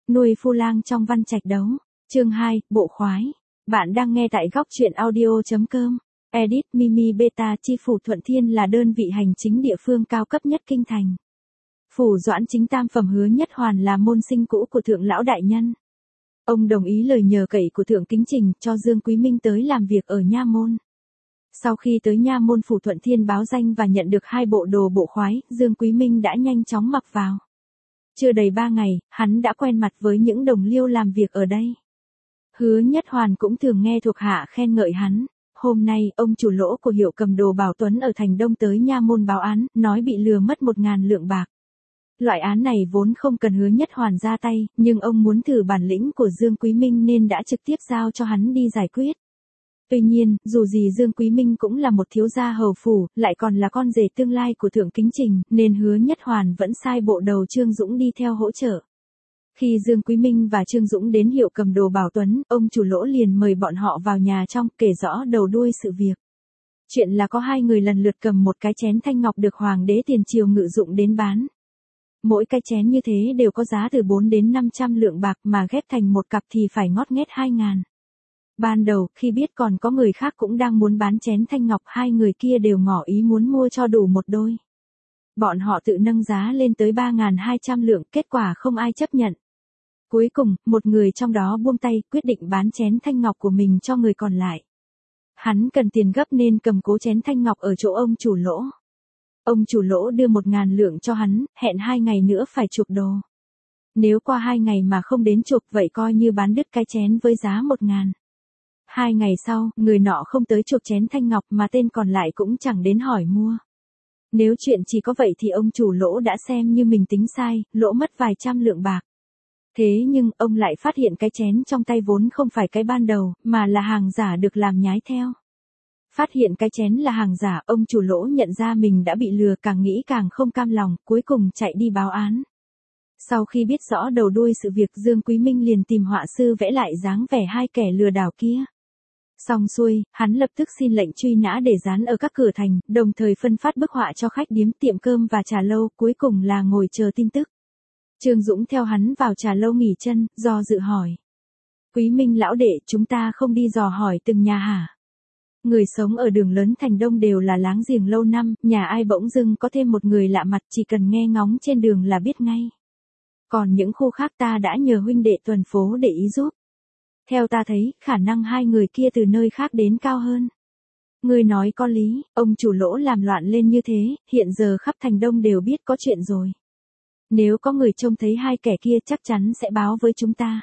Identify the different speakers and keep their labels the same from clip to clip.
Speaker 1: Nuôi phu lang trong văn trạch đấu. Chương 2, bộ khoái. Bạn đang nghe tại góc truyện audio.com. Edit Mimi Beta. Chi phủ Thuận Thiên là đơn vị hành chính địa phương cao cấp nhất kinh thành. Phủ Doãn Chính tam phẩm Hứa Nhất Hoàn là môn sinh cũ của thượng lão đại nhân. Ông đồng ý lời nhờ cậy của thượng Kính Trình cho Dương Quý Minh tới làm việc ở nha môn. Sau khi tới nha môn phủ Thuận Thiên báo danh và nhận được 2 bộ đồ bộ khoái, Dương Quý Minh đã nhanh chóng mặc vào. Chưa đầy 3 ngày, hắn đã quen mặt với những đồng liêu làm việc ở đây. Hứa Nhất Hoàn cũng thường nghe thuộc hạ khen ngợi hắn. Hôm nay, ông chủ lỗ của hiệu cầm đồ Bảo Tuấn ở thành Đông tới nha môn báo án, nói bị lừa mất 1.000 lượng bạc. Loại án này vốn không cần Hứa Nhất Hoàn ra tay, nhưng ông muốn thử bản lĩnh của Dương Quý Minh nên đã trực tiếp giao cho hắn đi giải quyết. Tuy nhiên, dù gì Dương Quý Minh cũng là một thiếu gia hầu phủ, lại còn là con rể tương lai của thượng Kính Trình, nên Hứa Nhất Hoàn vẫn sai bộ đầu Trương Dũng đi theo hỗ trợ. Khi Dương Quý Minh và Trương Dũng đến hiệu cầm đồ Bảo Tuấn, ông chủ lỗ liền mời bọn họ vào nhà trong, kể rõ đầu đuôi sự việc. Chuyện là có 2 người lần lượt cầm một cái chén thanh ngọc được hoàng đế tiền triều ngự dụng đến bán. Mỗi cái chén như thế đều có giá từ 4 đến 500 lượng bạc, mà ghép thành một cặp thì phải ngót nghét 2.000. Ban đầu, khi biết còn có người khác cũng đang muốn bán chén thanh ngọc, 2 người kia đều ngỏ ý muốn mua cho đủ một đôi. Bọn họ tự nâng giá lên tới 3.200 lượng, kết quả không ai chấp nhận. Cuối cùng, một người trong đó buông tay, quyết định bán chén thanh ngọc của mình cho người còn lại. Hắn cần tiền gấp nên cầm cố chén thanh ngọc ở chỗ ông chủ lỗ. Ông chủ lỗ đưa 1.000 lượng cho hắn, hẹn 2 ngày nữa phải chuộc đồ. Nếu qua 2 ngày mà không đến chuộc vậy coi như bán đứt cái chén với giá 1.000. 2 ngày sau, người nọ không tới chuộc chén thanh ngọc mà tên còn lại cũng chẳng đến hỏi mua. Nếu chuyện chỉ có vậy thì ông chủ lỗ đã xem như mình tính sai, lỗ mất vài trăm lượng bạc. Thế nhưng, ông lại phát hiện cái chén trong tay vốn không phải cái ban đầu, mà là hàng giả được làm nhái theo. Phát hiện cái chén là hàng giả, ông chủ lỗ nhận ra mình đã bị lừa, càng nghĩ càng không cam lòng, cuối cùng chạy đi báo án. Sau khi biết rõ đầu đuôi sự việc, Dương Quý Minh liền tìm họa sư vẽ lại dáng vẻ 2 kẻ lừa đảo kia. Xong xuôi, hắn lập tức xin lệnh truy nã để dán ở các cửa thành, đồng thời phân phát bức họa cho khách điếm, tiệm cơm và trà lâu, cuối cùng là ngồi chờ tin tức. Trương Dũng theo hắn vào trà lâu nghỉ chân, do dự hỏi. Quý Minh lão đệ, chúng ta không đi dò hỏi từng nhà hả? Người sống ở đường lớn thành Đông đều là láng giềng lâu năm, nhà ai bỗng dưng có thêm một người lạ mặt chỉ cần nghe ngóng trên đường là biết ngay. Còn những khu khác ta đã nhờ huynh đệ tuần phố để ý giúp. Theo ta thấy, khả năng 2 người kia từ nơi khác đến cao hơn. Người nói có lý, ông chủ lỗ làm loạn lên như thế, hiện giờ khắp thành Đông đều biết có chuyện rồi. Nếu có người trông thấy 2 kẻ kia chắc chắn sẽ báo với chúng ta.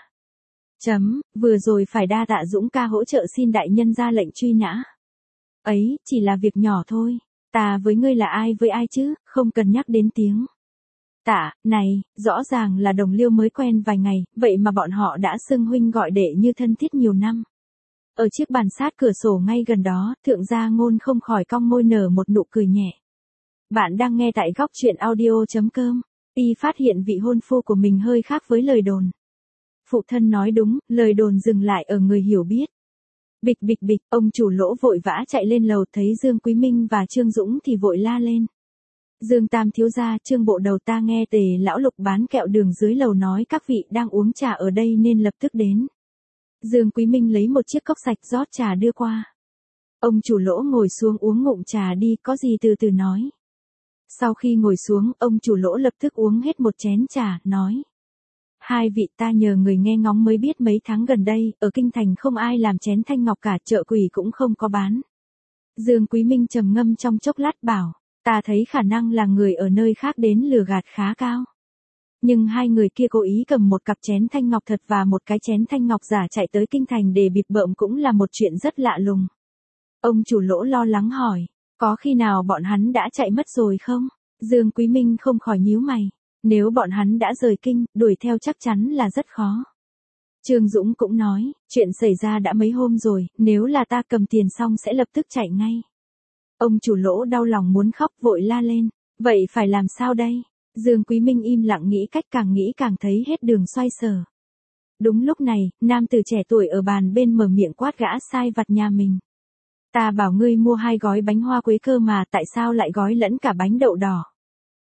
Speaker 1: Vừa rồi phải đa tạ Dũng ca hỗ trợ, xin đại nhân ra lệnh truy nã. Ấy, chỉ là việc nhỏ thôi. Ta với ngươi là ai với ai chứ, không cần nhắc đến tiếng tạ, này, rõ ràng là đồng liêu mới quen vài ngày, vậy mà bọn họ đã xưng huynh gọi đệ như thân thiết nhiều năm. Ở chiếc bàn sát cửa sổ ngay gần đó, thượng gia Ngôn không khỏi cong môi nở một nụ cười nhẹ. Bạn đang nghe tại góc truyện audio.com. Y phát hiện vị hôn phu của mình hơi khác với lời đồn. Phụ thân nói đúng, lời đồn dừng lại ở người hiểu biết. Bịch bịch bịch, ông chủ lỗ vội vã chạy lên lầu, thấy Dương Quý Minh và Trương Dũng thì vội la lên. Dương Tam thiếu gia, Trương bộ đầu, ta nghe Tề lão Lục bán kẹo đường dưới lầu nói các vị đang uống trà ở đây nên lập tức đến. Dương Quý Minh lấy một chiếc cốc sạch rót trà đưa qua. Ông chủ lỗ ngồi xuống uống ngụm trà đi, có gì từ từ nói. Sau khi ngồi xuống, ông chủ lỗ lập tức uống hết một chén trà, nói. 2 vị, ta nhờ người nghe ngóng mới biết mấy tháng gần đây, ở kinh thành không ai làm chén thanh ngọc cả, chợ quỷ cũng không có bán. Dương Quý Minh trầm ngâm trong chốc lát bảo, ta thấy khả năng là người ở nơi khác đến lừa gạt khá cao. Nhưng 2 người kia cố ý cầm một cặp chén thanh ngọc thật và một cái chén thanh ngọc giả chạy tới kinh thành để bịp bợm cũng là một chuyện rất lạ lùng. Ông chủ lỗ lo lắng hỏi, có khi nào bọn hắn đã chạy mất rồi không? Dương Quý Minh không khỏi nhíu mày. Nếu bọn hắn đã rời kinh, đuổi theo chắc chắn là rất khó. Trương Dũng cũng nói, chuyện xảy ra đã mấy hôm rồi, nếu là ta cầm tiền xong sẽ lập tức chạy ngay. Ông chủ lỗ đau lòng muốn khóc, vội la lên, vậy phải làm sao đây? Dương Quý Minh im lặng nghĩ cách, càng nghĩ càng thấy hết đường xoay sở. Đúng lúc này, nam tử trẻ tuổi ở bàn bên mở miệng quát gã sai vặt nhà mình. Ta bảo ngươi mua 2 gói bánh hoa quế cơ mà tại sao lại gói lẫn cả bánh đậu đỏ?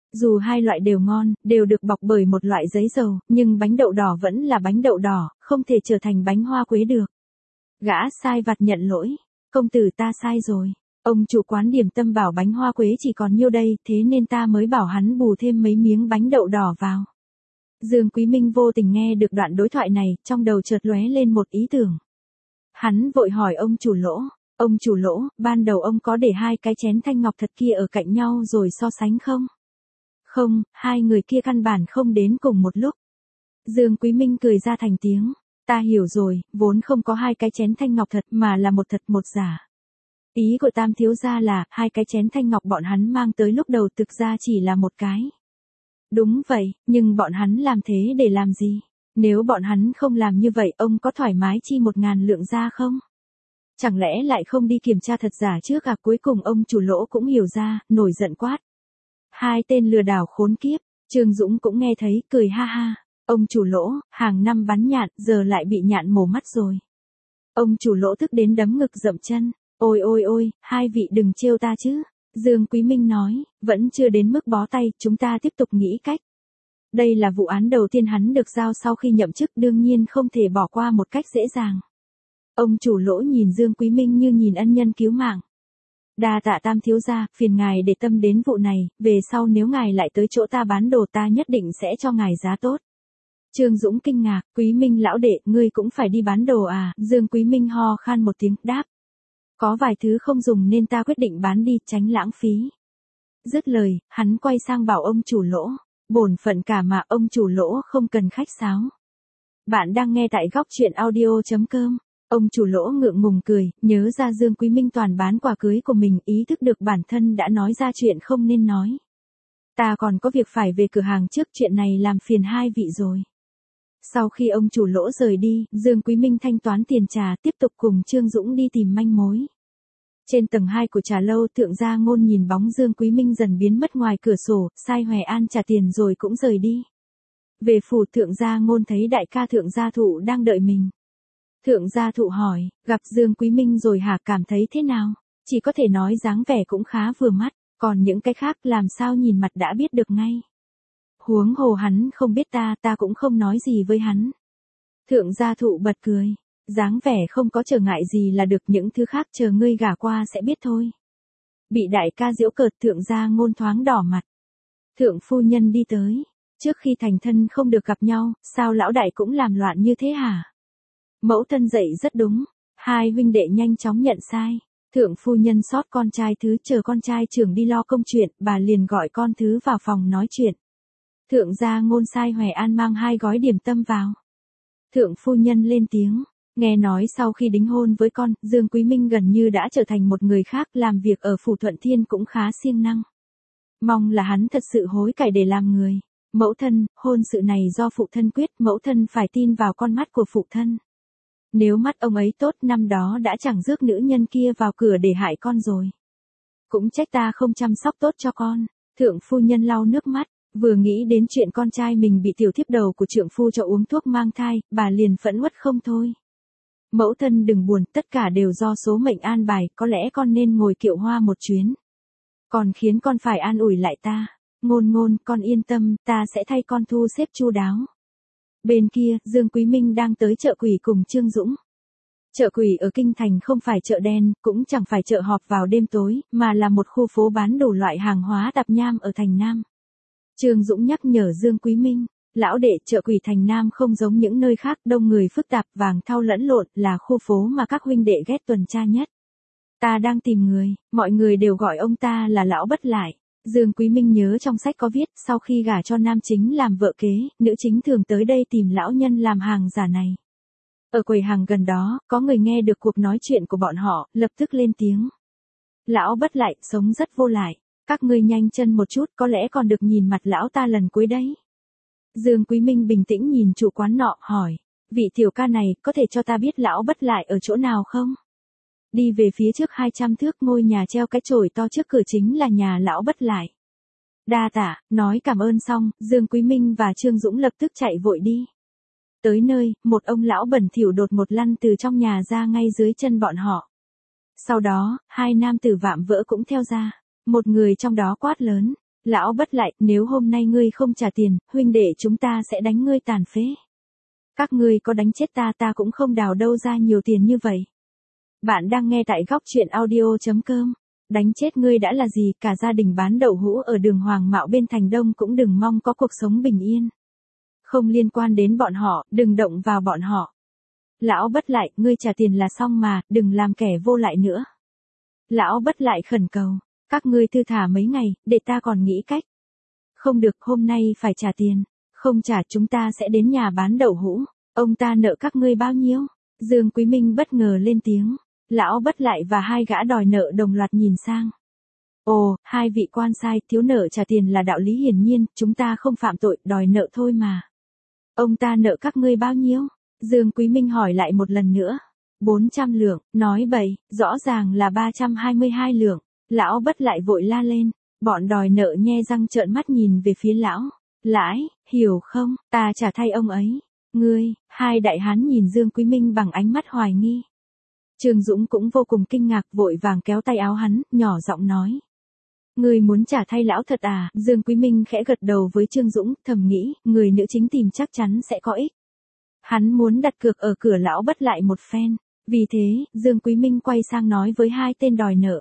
Speaker 1: Dù hai loại đều ngon, đều được bọc bởi một loại giấy dầu, nhưng bánh đậu đỏ vẫn là bánh đậu đỏ, không thể trở thành bánh hoa quế được. Gã sai vặt nhận lỗi. Công tử ta sai rồi. Ông chủ quán điểm tâm bảo bánh hoa quế chỉ còn nhiêu đây, thế nên ta mới bảo hắn bù thêm mấy miếng bánh đậu đỏ vào. Dương Quý Minh vô tình nghe được đoạn đối thoại này, trong đầu chợt lóe lên một ý tưởng. Hắn vội hỏi ông chủ Lỗ. Ông chủ Lỗ, ban đầu ông có để hai cái chén thanh ngọc thật kia ở cạnh nhau rồi so sánh không? Không, hai người kia căn bản không đến cùng một lúc. Dương Quý Minh cười ra thành tiếng. Ta hiểu rồi, vốn không có hai cái chén thanh ngọc thật mà là một thật một giả. Ý của Tam thiếu gia là, hai cái chén thanh ngọc bọn hắn mang tới lúc đầu thực ra chỉ là một cái. Đúng vậy, nhưng bọn hắn làm thế để làm gì? Nếu bọn hắn không làm như vậy, ông có thoải mái chi 1.000 lượng ra không? Chẳng lẽ lại không đi kiểm tra thật giả trước à? Cuối cùng ông chủ Lỗ cũng hiểu ra, nổi giận quát. Hai tên lừa đảo khốn kiếp. Trương Dũng cũng nghe thấy, cười ha ha. Ông chủ Lỗ, hàng năm bắn nhạn, giờ lại bị nhạn mổ mắt rồi. Ông chủ Lỗ tức đến đấm ngực dậm chân. Ôi ôi ôi, hai vị đừng trêu ta chứ. Dương Quý Minh nói, vẫn chưa đến mức bó tay, chúng ta tiếp tục nghĩ cách. Đây là vụ án đầu tiên hắn được giao sau khi nhậm chức, đương nhiên không thể bỏ qua một cách dễ dàng. Ông chủ Lỗ nhìn Dương Quý Minh như nhìn ân nhân cứu mạng. Đa tạ Tam thiếu gia, phiền ngài để tâm đến vụ này, về sau nếu ngài lại tới chỗ ta bán đồ ta nhất định sẽ cho ngài giá tốt. Trương Dũng kinh ngạc, Quý Minh lão đệ, ngươi cũng phải đi bán đồ à? Dương Quý Minh ho khan một tiếng, đáp. Có vài thứ không dùng nên ta quyết định bán đi, tránh lãng phí. Dứt lời, hắn quay sang bảo ông chủ Lỗ. Bổn phận cả mà, ông chủ Lỗ không cần khách sáo. Bạn đang nghe tại góc truyện audio.com. Ông chủ Lỗ ngượng ngùng cười, nhớ ra Dương Quý Minh toàn bán quà cưới của mình, ý thức được bản thân đã nói ra chuyện không nên nói. Ta còn có việc phải về cửa hàng trước, chuyện này làm phiền hai vị rồi. Sau khi ông chủ Lỗ rời đi, Dương Quý Minh thanh toán tiền trà, tiếp tục cùng Trương Dũng đi tìm manh mối. Trên tầng 2 của trà lâu, Thượng Gia Ngôn nhìn bóng Dương Quý Minh dần biến mất ngoài cửa sổ, sai Hoè An trả tiền rồi cũng rời đi. Về phủ, Thượng Gia Ngôn thấy đại ca Thượng Gia Thụ đang đợi mình. Thượng Gia Thụ hỏi, gặp Dương Quý Minh rồi hả, cảm thấy thế nào? Chỉ có thể nói dáng vẻ cũng khá vừa mắt, còn những cái khác làm sao nhìn mặt đã biết được ngay. Huống hồ hắn không biết ta cũng không nói gì với hắn. Thượng Gia Thụ bật cười, dáng vẻ không có trở ngại gì là được, những thứ khác chờ ngươi gả qua sẽ biết thôi. Bị đại ca giễu cợt, Thượng Gia Ngôn thoáng đỏ mặt. Thượng phu nhân đi tới, trước khi thành thân không được gặp nhau, sao lão đại cũng làm loạn như thế hả? Mẫu thân dạy rất đúng, hai huynh đệ nhanh chóng nhận sai. Thượng phu nhân xót con trai thứ, chờ con trai trưởng đi lo công chuyện, bà liền gọi con thứ vào phòng nói chuyện. Thượng Gia Ngôn sai Hoè An mang 2 gói điểm tâm vào. Thượng phu nhân lên tiếng, nghe nói sau khi đính hôn với con, Dương Quý Minh gần như đã trở thành một người khác, làm việc ở phủ Thuận Thiên cũng khá siêng năng. Mong là hắn thật sự hối cải để làm người. Mẫu thân, hôn sự này do phụ thân quyết, mẫu thân phải tin vào con mắt của phụ thân. Nếu mắt ông ấy tốt, năm đó đã chẳng rước nữ nhân kia vào cửa để hại con rồi. Cũng trách ta không chăm sóc tốt cho con. Thượng phu nhân lau nước mắt, vừa nghĩ đến chuyện con trai mình bị tiểu thiếp đầu của trượng phu cho uống thuốc mang thai, bà liền phẫn uất không thôi. Mẫu thân đừng buồn, tất cả đều do số mệnh an bài, có lẽ con nên ngồi kiệu hoa một chuyến. Còn khiến con phải an ủi lại ta. Ngôn Ngôn, con yên tâm, ta sẽ thay con thu xếp chu đáo. Bên kia, Dương Quý Minh đang tới chợ quỷ cùng Trương Dũng. Chợ quỷ ở Kinh Thành không phải chợ đen, cũng chẳng phải chợ họp vào đêm tối, mà là một khu phố bán đủ loại hàng hóa tạp nham ở Thành Nam. Trương Dũng nhắc nhở Dương Quý Minh, lão đệ, chợ quỷ Thành Nam không giống những nơi khác, đông người phức tạp, vàng thau lẫn lộn, là khu phố mà các huynh đệ ghét tuần tra nhất. Ta đang tìm người, mọi người đều gọi ông ta là lão bất lại. Dương Quý Minh nhớ trong sách có viết, sau khi gả cho nam chính làm vợ kế, nữ chính thường tới đây tìm lão nhân làm hàng giả này. Ở quầy hàng gần đó, có người nghe được cuộc nói chuyện của bọn họ, lập tức lên tiếng. Lão bất lại, sống rất vô lại. Các ngươi nhanh chân một chút, có lẽ còn được nhìn mặt lão ta lần cuối đấy. Dương Quý Minh bình tĩnh nhìn chủ quán nọ, hỏi. Vị tiểu ca này, có thể cho ta biết lão bất lại ở chỗ nào không? Đi về phía trước 200 thước, ngôi nhà treo cái chổi to trước cửa chính là nhà lão bất lại. Đa tạ, nói cảm ơn xong, Dương Quý Minh và Trương Dũng lập tức chạy vội đi. Tới nơi, một ông lão bẩn thỉu đột ngột lăn từ trong nhà ra ngay dưới chân bọn họ. Sau đó, 2 nam tử vạm vỡ cũng theo ra. Một người trong đó quát lớn. Lão Bất lại, nếu hôm nay ngươi không trả tiền, huynh đệ chúng ta sẽ đánh ngươi tàn phế. Các ngươi có đánh chết ta cũng không đào đâu ra nhiều tiền như vậy. Bạn đang nghe tại góc truyện audio.com. Đánh chết ngươi đã là gì, cả gia đình bán đậu hũ ở đường Hoàng Mạo bên Thành Đông cũng đừng mong có cuộc sống bình yên. Không liên quan đến bọn họ, đừng động vào bọn họ. Lão Bất lại, ngươi trả tiền là xong mà, đừng làm kẻ vô lại nữa. Lão Bất lại khẩn cầu, các ngươi thư thả mấy ngày, để ta còn nghĩ cách. Không được, hôm nay phải trả tiền, không trả chúng ta sẽ đến nhà bán đậu hũ, ông ta nợ các ngươi bao nhiêu? Dương Quý Minh bất ngờ lên tiếng, Lão Bất lại và hai gã đòi nợ đồng loạt nhìn sang. Ồ, hai vị quan sai, thiếu nợ trả tiền là đạo lý hiển nhiên, chúng ta không phạm tội, đòi nợ thôi mà. Ông ta nợ các ngươi bao nhiêu? Dương Quý Minh hỏi lại một lần nữa. 400 lượng, nói bậy, rõ ràng là 322 lượng. Lão Bất lại vội la lên, bọn đòi nợ nhe răng trợn mắt nhìn về phía lão. Lãi, hiểu không, ta trả thay ông ấy. Ngươi, hai đại hán nhìn Dương Quý Minh bằng ánh mắt hoài nghi. Trương Dũng cũng vô cùng kinh ngạc, vội vàng kéo tay áo hắn, nhỏ giọng nói. Ngươi muốn trả thay lão thật à? Dương Quý Minh khẽ gật đầu với Trương Dũng, thầm nghĩ, người nữ chính tìm chắc chắn sẽ có ích. Hắn muốn đặt cược ở cửa Lão Bất lại một phen. Vì thế, Dương Quý Minh quay sang nói với hai tên đòi nợ.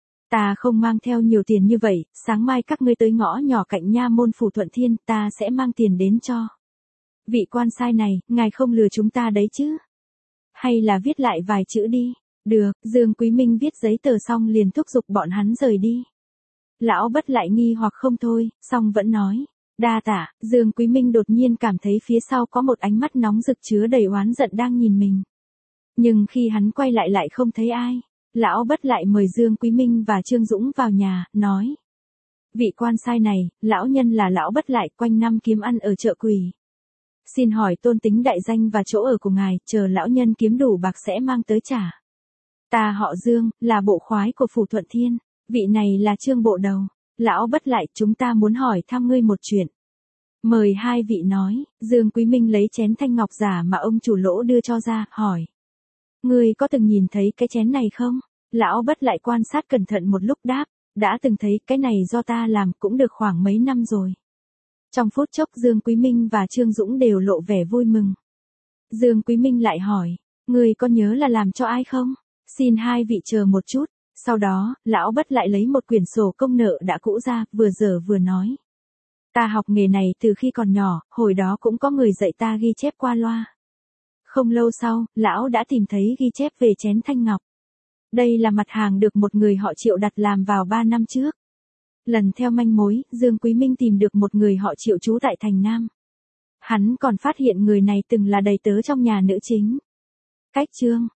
Speaker 1: Ta không mang theo nhiều tiền như vậy, sáng mai các ngươi tới ngõ nhỏ cạnh nha môn phủ Thuận Thiên, ta sẽ mang tiền đến cho. Vị quan sai này, ngài không lừa chúng ta đấy chứ? Hay là viết lại vài chữ đi? Được, Dương Quý Minh viết giấy tờ xong liền thúc giục bọn hắn rời đi. Lão Bất lại nghi hoặc không thôi, song vẫn nói. Đa tạ, Dương Quý Minh đột nhiên cảm thấy phía sau có một ánh mắt nóng rực chứa đầy oán giận đang nhìn mình. Nhưng khi hắn quay lại không thấy ai. Lão Bất lại mời Dương Quý Minh và Trương Dũng vào nhà, nói. Vị quan sai này, lão nhân là Lão Bất lại, quanh năm kiếm ăn ở chợ Quỳ. Xin hỏi tôn tính đại danh và chỗ ở của ngài, chờ lão nhân kiếm đủ bạc sẽ mang tới trả. Ta họ Dương, là bộ khoái của phủ Thuận Thiên, vị này là Trương bộ đầu. Lão Bất lại, chúng ta muốn hỏi thăm ngươi một chuyện. Mời hai vị nói, Dương Quý Minh lấy chén thanh ngọc giả mà ông chủ lỗ đưa cho ra, hỏi. Ngươi có từng nhìn thấy cái chén này không? Lão Bất lại quan sát cẩn thận một lúc đáp, đã từng thấy, cái này do ta làm cũng được khoảng mấy năm rồi. Trong phút chốc Dương Quý Minh và Trương Dũng đều lộ vẻ vui mừng. Dương Quý Minh lại hỏi, ngươi có nhớ là làm cho ai không? Xin hai vị chờ một chút. Sau đó, Lão Bất lại lấy một quyển sổ công nợ đã cũ ra, vừa dở vừa nói. Ta học nghề này từ khi còn nhỏ, hồi đó cũng có người dạy ta ghi chép qua loa. Không lâu sau, Lão đã tìm thấy ghi chép về chén thanh ngọc. Đây là mặt hàng được một người họ Triệu đặt làm vào 3 năm trước. Lần theo manh mối, Dương Quý Minh tìm được một người họ Triệu trú tại thành Nam. Hắn còn phát hiện người này từng là đầy tớ trong nhà nữ chính. Cách chương